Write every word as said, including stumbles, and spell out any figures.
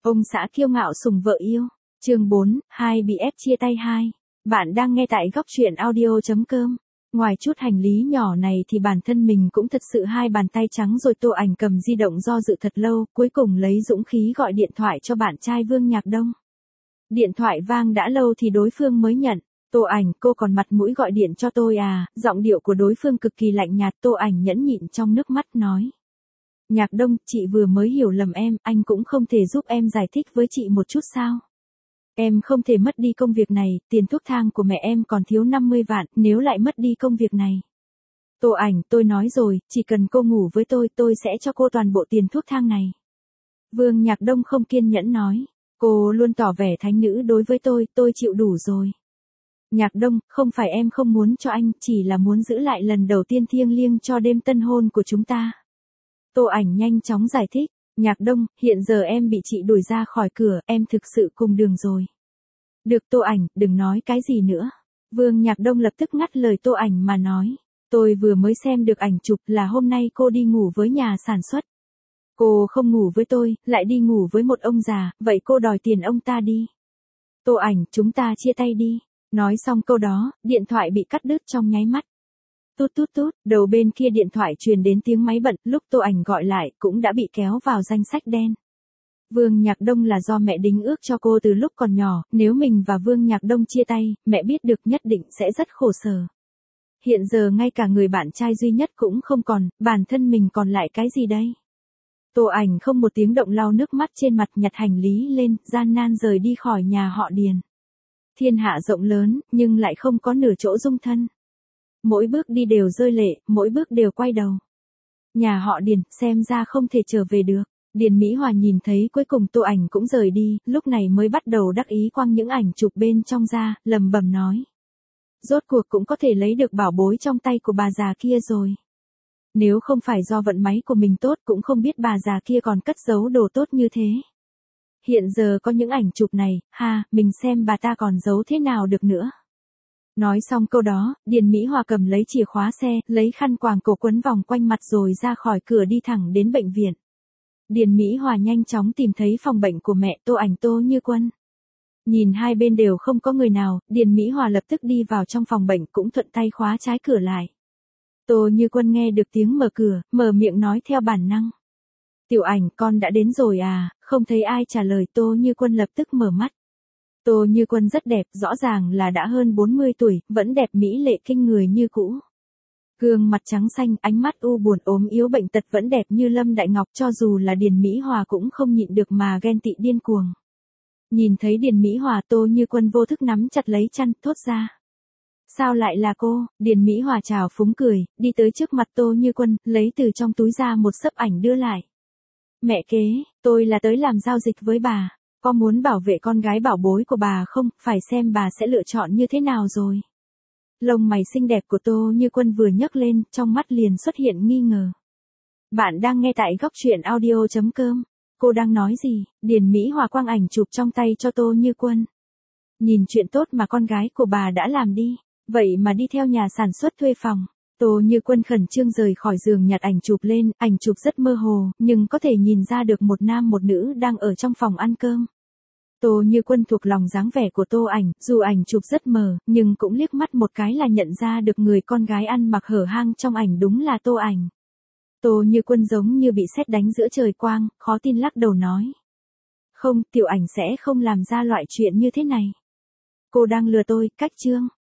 Ông xã kiêu ngạo sủng vợ yêu. Chương bốn, hai bị ép chia tay hai. Bạn đang nghe tại góc truyện audio chấm com. Ngoài chút hành lý nhỏ này thì bản thân mình cũng thật sự hai bàn tay trắng rồi. Tô Ảnh cầm di động do dự thật lâu, cuối cùng lấy dũng khí gọi điện thoại cho bạn trai Vương Nhạc Đông. Điện thoại vang đã lâu thì đối phương mới nhận. Tô Ảnh, cô còn mặt mũi gọi điện cho tôi à? Giọng điệu của đối phương cực kỳ lạnh nhạt. Tô Ảnh nhẫn nhịn trong nước mắt nói. Nhạc Đông, chị vừa mới hiểu lầm em, anh cũng không thể giúp em giải thích với chị một chút sao? Em không thể mất đi công việc này, tiền thuốc thang của mẹ em còn thiếu năm mươi vạn, nếu lại mất đi công việc này. Tô Ảnh, tôi nói rồi, chỉ cần cô ngủ với tôi, tôi sẽ cho cô toàn bộ tiền thuốc thang này. Vương Nhạc Đông không kiên nhẫn nói, cô luôn tỏ vẻ thánh nữ đối với tôi, tôi chịu đủ rồi. Nhạc Đông, không phải em không muốn cho anh, chỉ là muốn giữ lại lần đầu tiên thiêng liêng cho đêm tân hôn của chúng ta. Tô Ảnh nhanh chóng giải thích, Nhạc Đông, hiện giờ em bị chị đuổi ra khỏi cửa, em thực sự cùng đường rồi. Được Tô Ảnh, đừng nói cái gì nữa. Vương Nhạc Đông lập tức ngắt lời Tô Ảnh mà nói, tôi vừa mới xem được ảnh chụp là hôm nay cô đi ngủ với nhà sản xuất. Cô không ngủ với tôi, lại đi ngủ với một ông già, vậy cô đòi tiền ông ta đi. Tô Ảnh, chúng ta chia tay đi. Nói xong câu đó, điện thoại bị cắt đứt trong nháy mắt. Tút tút tút, đầu bên kia điện thoại truyền đến tiếng máy bận, lúc Tô Ảnh gọi lại cũng đã bị kéo vào danh sách đen. Vương Nhạc Đông là do mẹ đính ước cho cô từ lúc còn nhỏ, nếu mình và Vương Nhạc Đông chia tay, mẹ biết được nhất định sẽ rất khổ sở. Hiện giờ ngay cả người bạn trai duy nhất cũng không còn, bản thân mình còn lại cái gì đây? Tô Ảnh không một tiếng động lau nước mắt trên mặt, nhặt hành lý lên, gian nan rời đi khỏi nhà họ Điền. Thiên hạ rộng lớn, nhưng lại không có nửa chỗ dung thân. Mỗi bước đi đều rơi lệ, mỗi bước đều quay đầu. Nhà họ Điền, xem ra không thể trở về được. Điền Mỹ Hòa nhìn thấy cuối cùng Tô Ảnh cũng rời đi, lúc này mới bắt đầu đắc ý quăng những ảnh chụp bên trong ra, lẩm bẩm nói. Rốt cuộc cũng có thể lấy được bảo bối trong tay của bà già kia rồi. Nếu không phải do vận may của mình tốt cũng không biết bà già kia còn cất giấu đồ tốt như thế. Hiện giờ có những ảnh chụp này, ha, mình xem bà ta còn giấu thế nào được nữa. Nói xong câu đó, Điền Mỹ Hòa cầm lấy chìa khóa xe, lấy khăn quàng cổ quấn vòng quanh mặt rồi ra khỏi cửa đi thẳng đến bệnh viện. Điền Mỹ Hòa nhanh chóng tìm thấy phòng bệnh của mẹ Tô Ảnh Tô Như Quân. Nhìn hai bên đều không có người nào, Điền Mỹ Hòa lập tức đi vào trong phòng bệnh cũng thuận tay khóa trái cửa lại. Tô Như Quân nghe được tiếng mở cửa, mở miệng nói theo bản năng. Tiểu Ảnh, con đã đến rồi à? Không thấy ai trả lời, Tô Như Quân lập tức mở mắt. Tô Như Quân rất đẹp, rõ ràng là đã hơn bốn mươi tuổi, vẫn đẹp mỹ lệ kinh người như cũ. Gương mặt trắng xanh, ánh mắt u buồn ốm yếu bệnh tật vẫn đẹp như Lâm Đại Ngọc, cho dù là Điền Mỹ Hòa cũng không nhịn được mà ghen tị điên cuồng. Nhìn thấy Điền Mỹ Hòa, Tô Như Quân vô thức nắm chặt lấy chăn, thốt ra. Sao lại là cô? Điền Mỹ Hòa chào phúng cười, đi tới trước mặt Tô Như Quân, lấy từ trong túi ra một xấp ảnh đưa lại. Mẹ kế, tôi là tới làm giao dịch với bà. Có muốn bảo vệ con gái bảo bối của bà không, phải xem bà sẽ lựa chọn như thế nào rồi. Lông mày xinh đẹp của Tô Như Quân vừa nhấc lên, trong mắt liền xuất hiện nghi ngờ. Bạn đang nghe tại góc truyện audio chấm com. Cô đang nói gì? Điền Mỹ Hòa quang ảnh chụp trong tay cho Tô Như Quân. Nhìn chuyện tốt mà con gái của bà đã làm đi, vậy mà đi theo nhà sản xuất thuê phòng. Tô Như Quân khẩn trương rời khỏi giường nhặt ảnh chụp lên, ảnh chụp rất mơ hồ, nhưng có thể nhìn ra được một nam một nữ đang ở trong phòng ăn cơm. Tô Như Quân thuộc lòng dáng vẻ của Tô Ảnh, dù ảnh chụp rất mờ, nhưng cũng liếc mắt một cái là nhận ra được người con gái ăn mặc hở hang trong ảnh đúng là Tô Ảnh. Tô Như Quân giống như bị sét đánh giữa trời quang, khó tin lắc đầu nói. Không, Tiểu Ảnh sẽ không làm ra loại chuyện như thế này. Cô đang lừa tôi, cách chương.